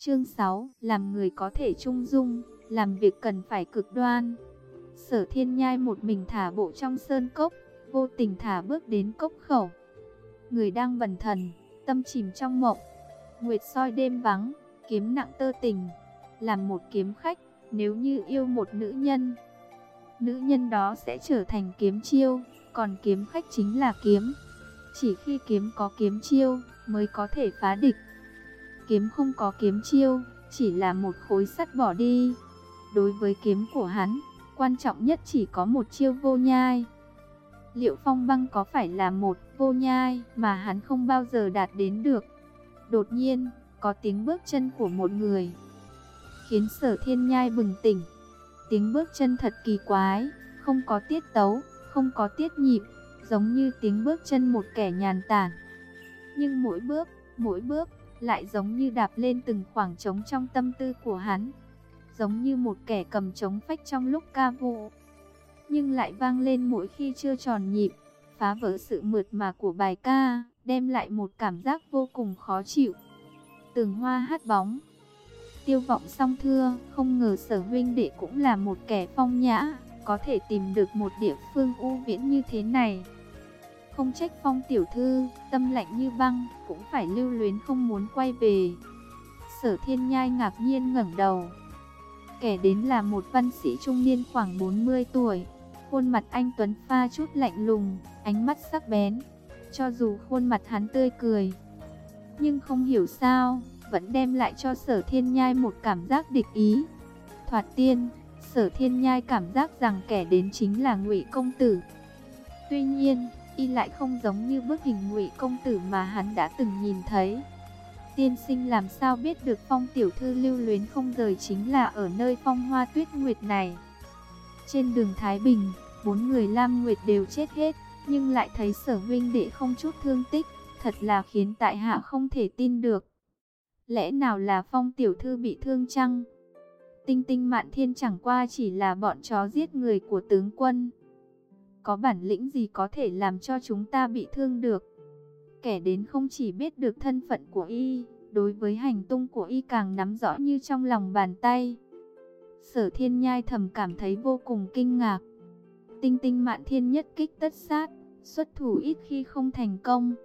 Chương 6, làm người có thể trung dung, làm việc cần phải cực đoan. Sở Thiên Nhai một mình thả bộ trong sơn cốc, vô tình thả bước đến cốc khẩu. Người đang bần thần, tâm chìm trong mộng. Nguyệt soi đêm vắng, kiếm nặng tơ tình. Làm một kiếm khách, nếu như yêu một nữ nhân, nữ nhân đó sẽ trở thành kiếm chiêu, còn kiếm khách chính là kiếm. Chỉ khi kiếm có kiếm chiêu, mới có thể phá địch. Kiếm không có kiếm chiêu, chỉ là một khối sắt bỏ đi. Đối với kiếm của hắn, quan trọng nhất chỉ có một chiêu vô nhai. Liệu Phong Băng có phải là một vô nhai mà hắn không bao giờ đạt đến được? Đột nhiên, có tiếng bước chân của một người, khiến Sở Thiên Nhai bừng tỉnh. Tiếng bước chân thật kỳ quái, không có tiết tấu, không có tiết nhịp, giống như tiếng bước chân một kẻ nhàn tản. Nhưng mỗi bước, lại giống như đạp lên từng khoảng trống trong tâm tư của hắn. Giống như một kẻ cầm trống phách trong lúc ca vụ, nhưng lại vang lên mỗi khi chưa tròn nhịp, phá vỡ sự mượt mà của bài ca, đem lại một cảm giác vô cùng khó chịu. Tường hoa hát bóng, tiêu vọng song thưa, không ngờ Sở huynh đệ cũng là một kẻ phong nhã, có thể tìm được một địa phương u viễn như thế này. Không trách Phong tiểu thư, tâm lạnh như băng, cũng phải lưu luyến không muốn quay về. Sở Thiên Nhai ngạc nhiên ngẩng đầu. Kẻ đến là một văn sĩ trung niên khoảng 40 tuổi. Khuôn mặt anh tuấn pha chút lạnh lùng, ánh mắt sắc bén. Cho dù khuôn mặt hắn tươi cười, nhưng không hiểu sao, vẫn đem lại cho Sở Thiên Nhai một cảm giác địch ý. Thoạt tiên, Sở Thiên Nhai cảm giác rằng kẻ đến chính là Ngụy công tử. Tuy nhiên, y lại không giống như bức hình Ngụy công tử mà hắn đã từng nhìn thấy. Tiên sinh làm sao biết được Phong tiểu thư lưu luyến không rời chính là ở nơi Phong Hoa Tuyết Nguyệt này? Trên đường Thái Bình, 4 người Lam Nguyệt đều chết hết, nhưng lại thấy Sở huynh đệ không chút thương tích, thật là khiến tại hạ không thể tin được. Lẽ nào là Phong tiểu thư bị thương chăng? Tinh Tinh Mạn Thiên chẳng qua chỉ là bọn chó giết người của tướng quân. Có bản lĩnh gì có thể làm cho chúng ta bị thương được? Kẻ đến không chỉ biết được thân phận của y, đối với hành tung của y càng nắm rõ như trong lòng bàn tay. Sở Thiên Nhai thầm cảm thấy vô cùng kinh ngạc. Tinh Tinh Mạn Thiên nhất kích tất sát, xuất thủ ít khi không thành công.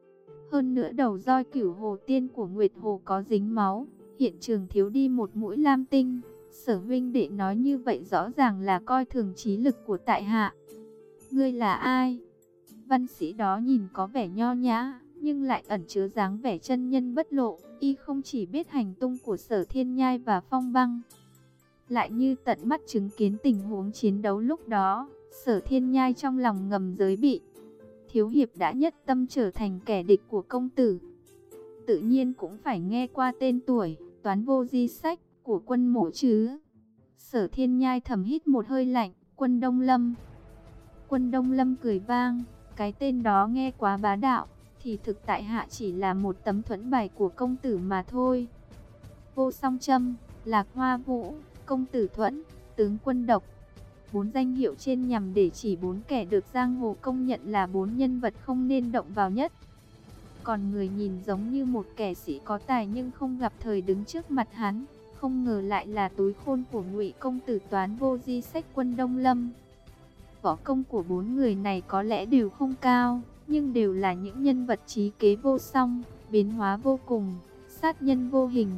Hơn nữa đầu roi Cửu Hồ Tiên của Nguyệt Hồ có dính máu, hiện trường thiếu đi một mũi lam tinh. Sở huynh đệ nói như vậy rõ ràng là coi thường trí lực của tại hạ. Ngươi là ai? Văn sĩ đó nhìn có vẻ nho nhã, nhưng lại ẩn chứa dáng vẻ chân nhân bất lộ. Y không chỉ biết hành tung của Sở Thiên Nhai và Phong Băng, lại như tận mắt chứng kiến tình huống chiến đấu lúc đó. Sở Thiên Nhai trong lòng ngầm giới bị. Thiếu hiệp đã nhất tâm trở thành kẻ địch của công tử, tự nhiên cũng phải nghe qua tên tuổi Toán Vô Di Sách của Quân Mỗ chứ. Sở Thiên Nhai thầm hít một hơi lạnh. Quân Đông Lâm. Quân Đông Lâm cười vang. Cái tên đó nghe quá bá đạo, thì thực tại hạ chỉ là một tấm thuẫn bài của công tử mà thôi. Vô Song Trâm, Lạc Hoa Vũ, Công tử Thuẫn, Tướng Quân Độc. 4 danh hiệu trên nhằm để chỉ 4 kẻ được giang hồ công nhận là 4 nhân vật không nên động vào nhất. Còn người nhìn giống như một kẻ sĩ có tài nhưng không gặp thời đứng trước mặt hắn, không ngờ lại là túi khôn của Ngụy công tử Toán Vô Di Sách Quân Đông Lâm. Võ công của 4 người này có lẽ đều không cao, nhưng đều là những nhân vật trí kế vô song, biến hóa vô cùng, sát nhân vô hình.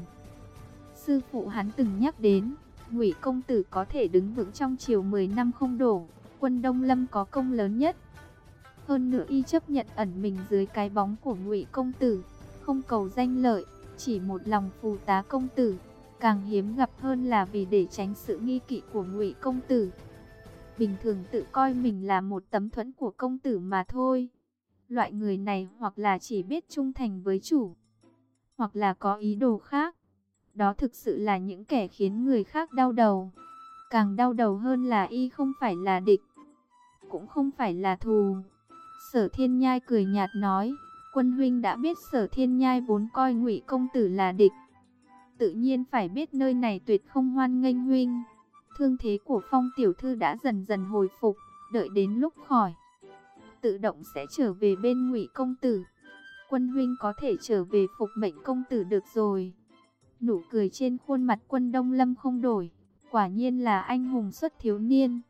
Sư phụ hắn từng nhắc đến, Ngụy công tử có thể đứng vững trong triều 10 năm không đổ, Quân Đông Lâm có công lớn nhất. Hơn nữa y chấp nhận ẩn mình dưới cái bóng của Ngụy công tử, không cầu danh lợi, chỉ một lòng phù tá công tử. Càng hiếm gặp hơn là vì để tránh sự nghi kỵ của Ngụy công tử, bình thường tự coi mình là một tấm thuẫn của công tử mà thôi. Loại người này hoặc là chỉ biết trung thành với chủ, hoặc là có ý đồ khác. Đó thực sự là những kẻ khiến người khác đau đầu. Càng đau đầu hơn là y không phải là địch, cũng không phải là thù. Sở Thiên Nhai cười nhạt nói, Quân huynh đã biết Sở Thiên Nhai vốn coi Ngụy công tử là địch, tự nhiên phải biết nơi này tuyệt không hoan nghênh huynh. Thương thế của Phong tiểu thư đã dần dần hồi phục, đợi đến lúc khỏi, tự động sẽ trở về bên Ngụy công tử. Quân huynh có thể trở về phục mệnh công tử được rồi. Nụ cười trên khuôn mặt Quân Đông Lâm không đổi, quả nhiên là anh hùng xuất thiếu niên.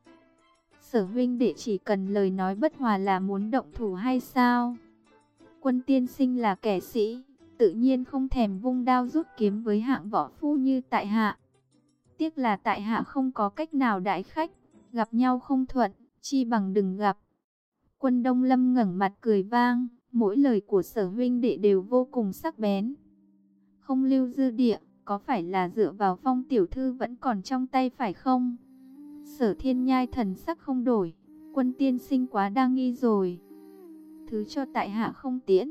Sở huynh đệ chỉ cần lời nói bất hòa là muốn động thủ hay sao? Quân tiên sinh là kẻ sĩ, tự nhiên không thèm vung đao rút kiếm với hạng võ phu như tại hạ. Tiếc là tại hạ không có cách nào đãi khách, gặp nhau không thuận, chi bằng đừng gặp. Quân Đông Lâm ngẩng mặt cười vang, mỗi lời của Sở huynh đệ đều vô cùng sắc bén. Không lưu dư địa, có phải là dựa vào Phong tiểu thư vẫn còn trong tay phải không? Sở Thiên Nhai thần sắc không đổi, Quân tiên sinh quá đa nghi rồi. Thứ cho tại hạ không tiễn.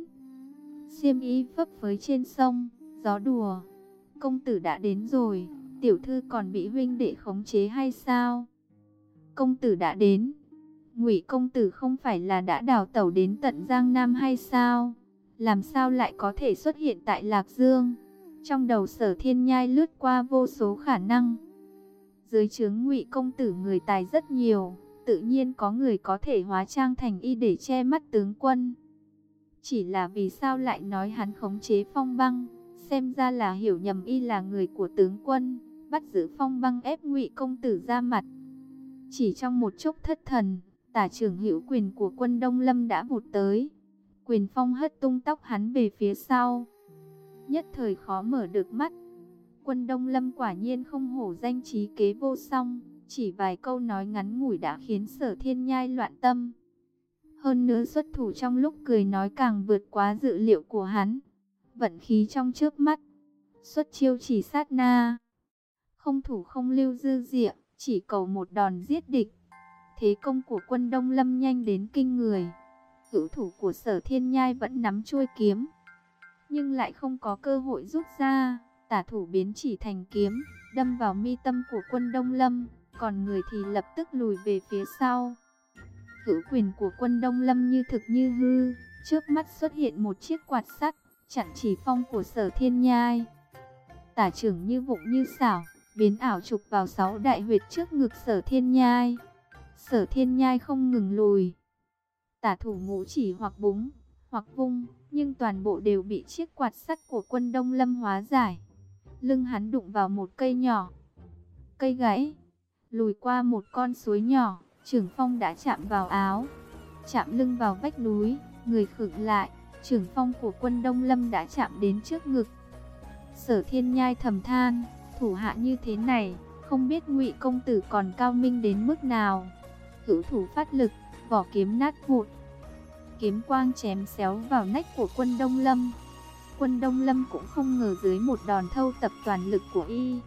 Xiêm y phấp phới trên sông, gió đùa. Công tử đã đến rồi, tiểu thư còn bị huynh đệ khống chế hay sao? Công tử đã đến. Ngụy công tử không phải là đã đào tẩu đến tận Giang Nam hay sao? Làm sao lại có thể xuất hiện tại Lạc Dương? Trong đầu Sở Thiên Nhai lướt qua vô số khả năng. Dưới trướng Ngụy công tử người tài rất nhiều, tự nhiên có người có thể hóa trang thành y để che mắt tướng quân. Chỉ là vì sao lại nói hắn khống chế Phong Băng? Xem ra là hiểu nhầm y là người của tướng quân, bắt giữ Phong Băng ép Ngụy công tử ra mặt. Chỉ trong một chốc thất thần, tả trưởng hữu quyền của Quân Đông Lâm đã vụt tới. Quyền phong hất tung tóc hắn về phía sau. Nhất thời khó mở được mắt. Quân Đông Lâm quả nhiên không hổ danh trí kế vô song, chỉ vài câu nói ngắn ngủi đã khiến Sở Thiên Nhai loạn tâm. Hơn nữa xuất thủ trong lúc cười nói càng vượt quá dự liệu của hắn. Vận khí trong chớp mắt, xuất chiêu chỉ sát na. Không thủ không lưu dư địa, chỉ cầu một đòn giết địch. Thế công của Quân Đông Lâm nhanh đến kinh người. Hữu thủ của Sở Thiên Nhai vẫn nắm chuôi kiếm, nhưng lại không có cơ hội rút ra. Tả thủ biến chỉ thành kiếm, đâm vào mi tâm của Quân Đông Lâm, còn người thì lập tức lùi về phía sau. Hữu quyền của Quân Đông Lâm như thực như hư, trước mắt xuất hiện một chiếc quạt sắt, chặn chỉ phong của Sở Thiên Nhai. Tả trưởng như vụng như xảo, biến ảo chụp vào 6 đại huyệt trước ngực Sở Thiên Nhai. Sở Thiên Nhai không ngừng lùi. Tả thủ ngũ chỉ hoặc búng, hoặc vung, nhưng toàn bộ đều bị chiếc quạt sắt của Quân Đông Lâm hóa giải. Lưng hắn đụng vào một cây nhỏ. Cây gãy, lùi qua một con suối nhỏ, Trưởng phong đã chạm vào áo, chạm lưng vào vách núi, người khựng lại. Trưởng phong của Quân Đông Lâm đã chạm đến trước ngực. Sở Thiên Nhai thầm than, thủ hạ như thế này, không biết Ngụy công tử còn cao minh đến mức nào. Hữu thủ phát lực, vỏ kiếm nát vụn. Kiếm quang chém xéo vào nách của Quân Đông Lâm. Quân Đông Lâm cũng không ngờ dưới một đòn thâu tập toàn lực của y,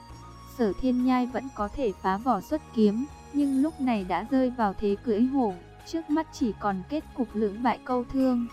Sở Thiên Nhai vẫn có thể phá vỏ xuất kiếm, nhưng lúc này đã rơi vào thế cưỡi hổ, trước mắt chỉ còn kết cục lưỡng bại câu thương.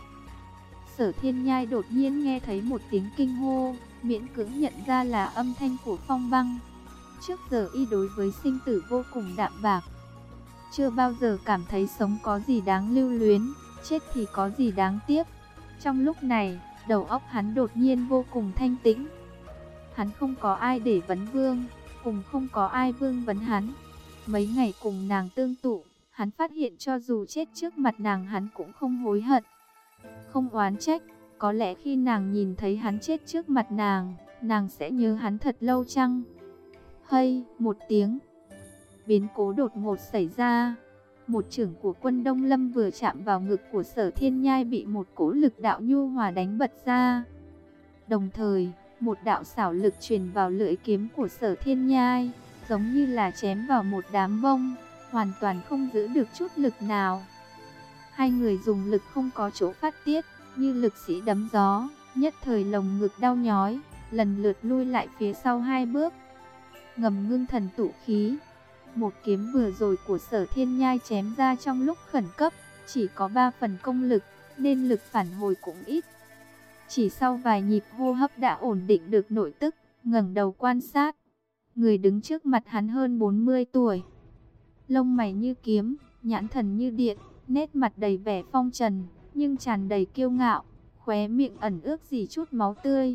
Sở Thiên Nhai đột nhiên nghe thấy một tiếng kinh hô, miễn cưỡng nhận ra là âm thanh của Phong Băng. Trước giờ y đối với sinh tử vô cùng đạm bạc, chưa bao giờ cảm thấy sống có gì đáng lưu luyến, chết thì có gì đáng tiếc. Trong lúc này, đầu óc hắn đột nhiên vô cùng thanh tĩnh. Hắn không có ai để vấn vương, cùng không có ai vương vấn hắn. Mấy ngày cùng nàng tương tụ, hắn phát hiện cho dù chết trước mặt nàng hắn cũng không hối hận, không oán trách. Có lẽ khi nàng nhìn thấy hắn chết trước mặt nàng sẽ nhớ hắn thật lâu chăng? Hây, một tiếng, biến cố đột ngột xảy ra. Một chưởng của Quân Đông Lâm vừa chạm vào ngực của Sở Thiên Nhai bị một cỗ lực đạo nhu hòa đánh bật ra. Đồng thời, một đạo xảo lực truyền vào lưỡi kiếm của Sở Thiên Nhai, giống như là chém vào một đám bông, hoàn toàn không giữ được chút lực nào. Hai người dùng lực không có chỗ phát tiết, như lực sĩ đấm gió, nhất thời lồng ngực đau nhói, lần lượt lui lại phía sau 2 bước. Ngầm ngưng thần tụ khí. Một kiếm vừa rồi của Sở Thiên Nhai chém ra trong lúc khẩn cấp, chỉ có 3 phần công lực, nên lực phản hồi cũng ít. Chỉ sau vài nhịp hô hấp đã ổn định được nội tức, ngẩng đầu quan sát. Người đứng trước mặt hắn hơn 40 tuổi. Lông mày như kiếm, nhãn thần như điện, nét mặt đầy vẻ phong trần, nhưng tràn đầy kiêu ngạo, khóe miệng ẩn ước gì chút máu tươi.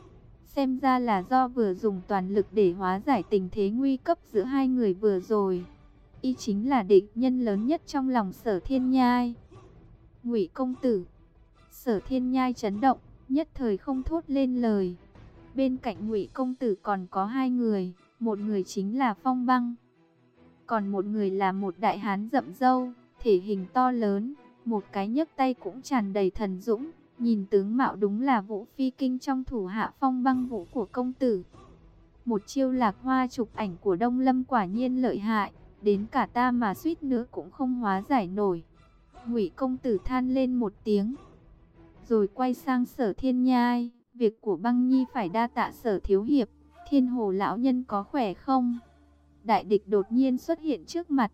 Xem ra là do vừa dùng toàn lực để hóa giải tình thế nguy cấp giữa hai người vừa rồi. Y chính là địch nhân lớn nhất trong lòng Sở Thiên Nhai. Ngụy công tử. Sở Thiên Nhai chấn động, nhất thời không thốt lên lời. Bên cạnh Ngụy công tử còn có hai người, một người chính là Phong Băng, còn một người là một đại hán rậm râu, thể hình to lớn, một cái nhấc tay cũng tràn đầy thần dũng, nhìn tướng mạo đúng là Vũ Phi Kinh trong thủ hạ Phong Băng Vũ của công tử. Một chiêu lạc hoa chụp ảnh của Đông Lâm quả nhiên lợi hại, đến cả ta mà suýt nữa cũng không hóa giải nổi. Ngụy công tử than lên một tiếng, rồi quay sang Sở Thiên Nhai, việc của Băng Nhi phải đa tạ Sở thiếu hiệp, Thiên Hồ lão nhân có khỏe không? Đại địch đột nhiên xuất hiện trước mặt.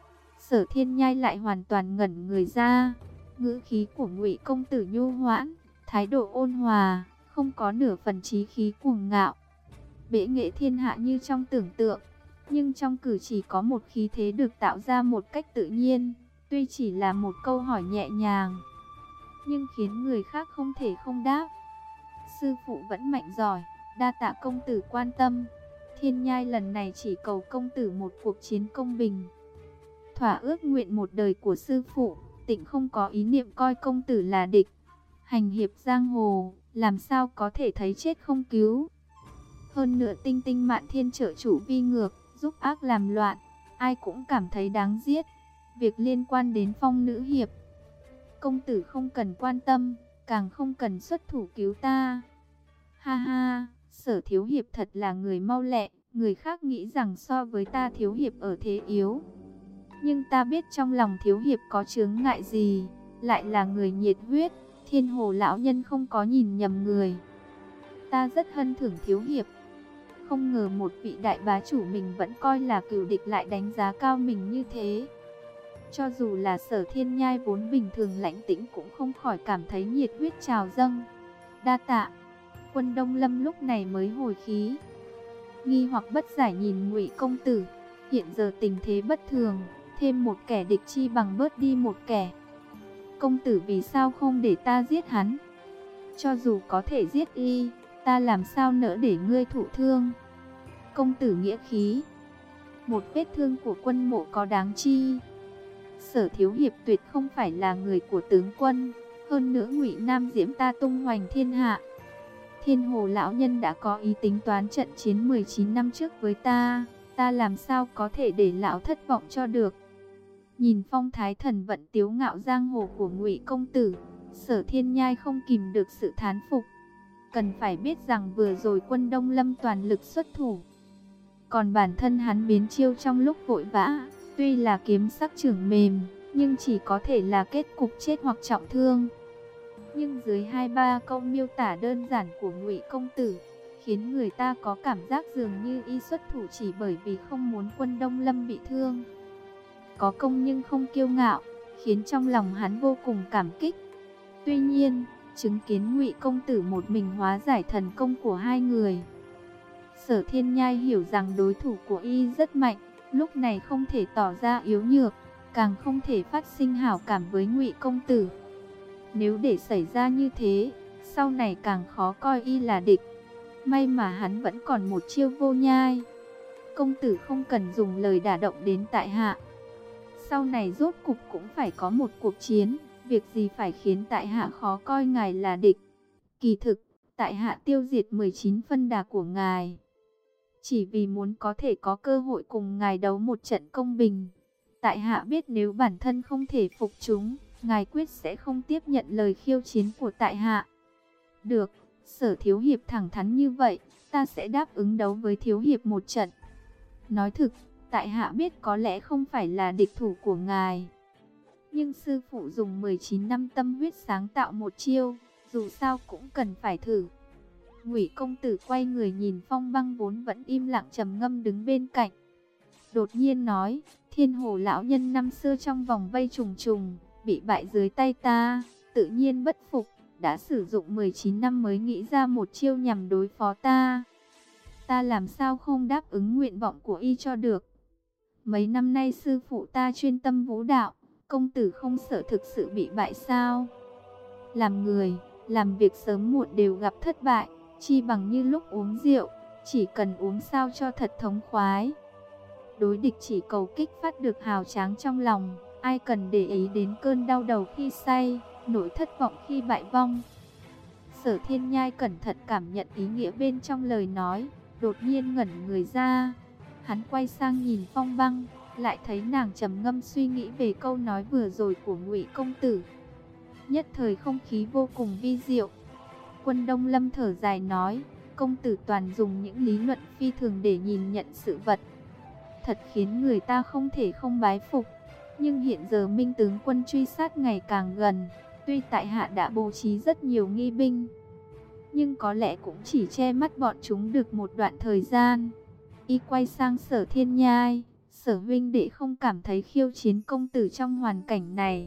Sở Thiên Nhai lại hoàn toàn ngẩn người ra, ngữ khí của Ngụy công tử nhu hoãn, thái độ ôn hòa, không có nửa phần chí khí cuồng ngạo. Bệ nghệ thiên hạ như trong tưởng tượng, nhưng trong cử chỉ có một khí thế được tạo ra một cách tự nhiên, tuy chỉ là một câu hỏi nhẹ nhàng, nhưng khiến người khác không thể không đáp. Sư phụ vẫn mạnh giỏi, đa tạ công tử quan tâm. Thiên Nhai lần này chỉ cầu công tử một cuộc chiến công bình. Thỏa ước nguyện một đời của sư phụ, Tịnh không có ý niệm coi công tử là địch. Hành hiệp giang hồ, làm sao có thể thấy chết không cứu. Hơn nữa Tinh Tinh Mạn Thiên trợ chủ vi ngược, giúp ác làm loạn, ai cũng cảm thấy đáng giết. Việc liên quan đến Phong nữ hiệp, công tử không cần quan tâm, càng không cần xuất thủ cứu ta. Ha ha, Sở thiếu hiệp thật là người mau lẹ, người khác nghĩ rằng so với ta thiếu hiệp ở thế yếu. Nhưng ta biết trong lòng thiếu hiệp có chướng ngại gì, lại là người nhiệt huyết, Thiên Hồ lão nhân không có nhìn nhầm người. Ta rất hân thưởng thiếu hiệp. Không ngờ một vị đại bá chủ mình vẫn coi là cừu địch lại đánh giá cao mình như thế. Cho dù là Sở Thiên Nhai vốn bình thường lãnh tĩnh cũng không khỏi cảm thấy nhiệt huyết trào dâng. Đa tạ. Quân Đông Lâm lúc này mới hồi khí, nghi hoặc bất giải nhìn Ngụy công tử. Hiện giờ tình thế bất thường, thêm một kẻ địch chi bằng bớt đi một kẻ. Công tử vì sao không để ta giết hắn? Cho dù có thể giết y, ta làm sao nỡ để ngươi thụ thương? Công tử nghĩa khí, một vết thương của quân mộ có đáng chi? Sở thiếu hiệp tuyệt không phải là người của tướng quân, hơn nữa Ngụy Nam Diễm ta tung hoành thiên hạ. Thiên Hồ lão nhân đã có ý tính toán trận chiến 19 năm trước với ta, ta làm sao có thể để lão thất vọng cho được. Nhìn phong thái thần vận tiếu ngạo giang hồ của Ngụy công tử, Sở Thiên Nhai không kìm được sự thán phục. Cần phải biết rằng vừa rồi quân Đông Lâm toàn lực xuất thủ, còn bản thân hắn biến chiêu trong lúc vội vã, tuy là kiếm sắc chưởng mềm, nhưng chỉ có thể là kết cục chết hoặc trọng thương. Nhưng dưới 2-3 câu miêu tả đơn giản của Ngụy công tử, khiến người ta có cảm giác dường như y xuất thủ chỉ bởi vì không muốn quân Đông Lâm bị thương. Có công nhưng không kiêu ngạo, khiến trong lòng hắn vô cùng cảm kích. Tuy nhiên, chứng kiến Ngụy công tử một mình hóa giải thần công của hai người, Sở Thiên Nhai hiểu rằng đối thủ của y rất mạnh, lúc này không thể tỏ ra yếu nhược, càng không thể phát sinh hảo cảm với Ngụy công tử. Nếu để xảy ra như thế, sau này càng khó coi y là địch. May mà hắn vẫn còn một chiêu vô nhai. Công tử không cần dùng lời đả động đến tại hạ. Sau này rốt cục cũng phải có một cuộc chiến, việc gì phải khiến tại hạ khó coi ngài là địch. Kỳ thực, tại hạ tiêu diệt 19 phân đà của ngài, chỉ vì muốn có thể có cơ hội cùng ngài đấu một trận công bình. Tại hạ biết nếu bản thân không thể phục chúng, ngài quyết sẽ không tiếp nhận lời khiêu chiến của tại hạ. Được, Sở thiếu hiệp thẳng thắn như vậy, ta sẽ đáp ứng đấu với thiếu hiệp một trận. Nói thực, tại hạ biết có lẽ không phải là địch thủ của ngài, nhưng sư phụ dùng 19 năm tâm huyết sáng tạo một chiêu, dù sao cũng cần phải thử. Ngụy công tử quay người nhìn Phong Băng vốn vẫn im lặng trầm ngâm đứng bên cạnh, đột nhiên nói: Thiên Hồ lão nhân năm xưa trong vòng vây trùng trùng, bị bại dưới tay ta, tự nhiên bất phục, đã sử dụng 19 năm mới nghĩ ra một chiêu nhằm đối phó ta. Ta làm sao không đáp ứng nguyện vọng của y cho được. Mấy năm nay sư phụ ta chuyên tâm vũ đạo, công tử không sợ thực sự bị bại sao? Làm người, làm việc sớm muộn đều gặp thất bại, chi bằng như lúc uống rượu, chỉ cần uống sao cho thật thống khoái. Đối địch chỉ cầu kích phát được hào tráng trong lòng, ai cần để ý đến cơn đau đầu khi say, nỗi thất vọng khi bại vong. Sở Thiên Nhai cẩn thận cảm nhận ý nghĩa bên trong lời nói, đột nhiên ngẩn người ra. Hắn quay sang nhìn Phong Băng, lại thấy nàng trầm ngâm suy nghĩ về câu nói vừa rồi của Ngụy công tử. Nhất thời không khí vô cùng vi diệu. Quân Đông Lâm thở dài nói, công tử toàn dùng những lý luận phi thường để nhìn nhận sự vật, thật khiến người ta không thể không bái phục. Nhưng hiện giờ Minh tướng quân truy sát ngày càng gần, tuy tại hạ đã bố trí rất nhiều nghi binh, nhưng có lẽ cũng chỉ che mắt bọn chúng được một đoạn thời gian. Y quay sang Sở Thiên Nhai, Sở huynh đệ không cảm thấy khiêu chiến công tử trong hoàn cảnh này,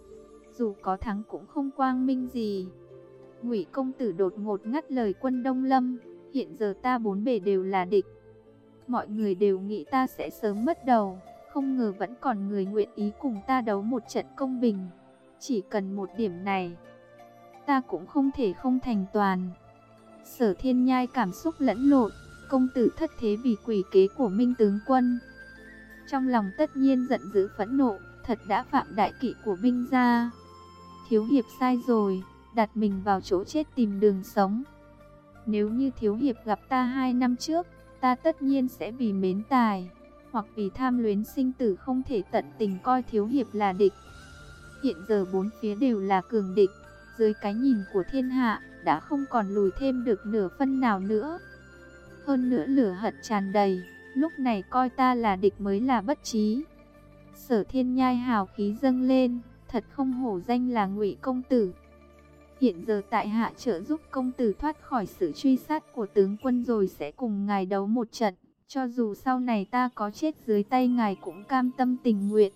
dù có thắng cũng không quang minh gì. Ngụy công tử đột ngột ngắt lời Quân Đông Lâm, hiện giờ ta bốn bề đều là địch. Mọi người đều nghĩ ta sẽ sớm mất đầu, không ngờ vẫn còn người nguyện ý cùng ta đấu một trận công bình. Chỉ cần một điểm này, ta cũng không thể không thành toàn. Sở Thiên Nhai cảm xúc lẫn lộn, công tử thất thế vì quỷ kế của Minh tướng quân. Trong lòng tất nhiên giận dữ phẫn nộ, thật đã phạm đại kỵ của Minh gia. Thiếu hiệp sai rồi, đặt mình vào chỗ chết tìm đường sống. Nếu như thiếu hiệp gặp ta 2 năm trước, ta tất nhiên sẽ vì mến tài, hoặc vì tham luyến sinh tử không thể tận tình coi thiếu hiệp là địch. Hiện giờ bốn phía đều là cường địch, dưới cái nhìn của thiên hạ, đã không còn lùi thêm được nửa phân nào nữa. Hơn nữa lửa hận tràn đầy, lúc này coi ta là địch mới là bất trí. Sở Thiên Nhai hào khí dâng lên, thật không hổ danh là Ngụy công tử. Hiện giờ tại hạ trợ giúp công tử thoát khỏi sự truy sát của tướng quân rồi sẽ cùng ngài đấu một trận. Cho dù sau này ta có chết dưới tay ngài cũng cam tâm tình nguyện.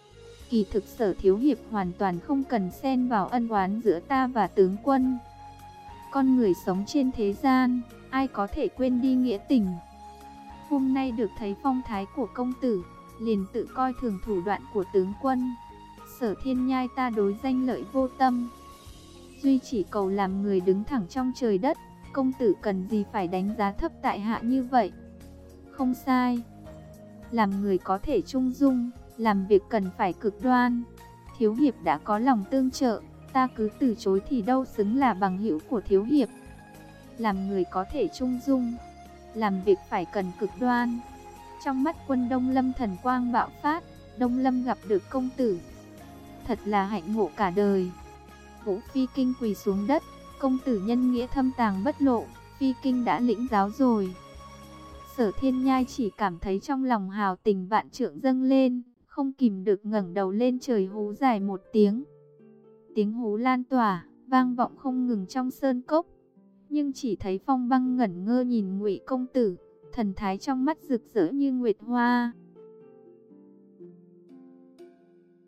Kỳ thực Sở thiếu hiệp hoàn toàn không cần xen vào ân oán giữa ta và tướng quân. Con người sống trên thế gian, ai có thể quên đi nghĩa tình. Hôm nay được thấy phong thái của công tử, liền tự coi thường thủ đoạn của tướng quân. Sở Thiên Nhai ta đối danh lợi vô tâm, duy chỉ cầu làm người đứng thẳng trong trời đất. Công tử cần gì phải đánh giá thấp tại hạ như vậy? Không sai, làm người có thể trung dung, làm việc cần phải cực đoan. Thiếu hiệp đã có lòng tương trợ, ta cứ từ chối thì đâu xứng là bằng hữu của thiếu hiệp. Làm người có thể trung dung, làm việc phải cần cực đoan. Trong mắt Quân Đông Lâm thần quang bạo phát, Đông Lâm gặp được công tử, thật là hạnh ngộ cả đời. Vũ Phi Kinh quỳ xuống đất, công tử nhân nghĩa thâm tàng bất lộ, Phi Kinh đã lĩnh giáo rồi. Sở Thiên Nhai chỉ cảm thấy trong lòng hào tình vạn trượng dâng lên, không kìm được ngẩng đầu lên trời hú dài một tiếng. Tiếng hú lan tỏa, vang vọng không ngừng trong sơn cốc. Nhưng chỉ thấy Phong Băng ngẩn ngơ nhìn Ngụy công tử, thần thái trong mắt rực rỡ như nguyệt hoa.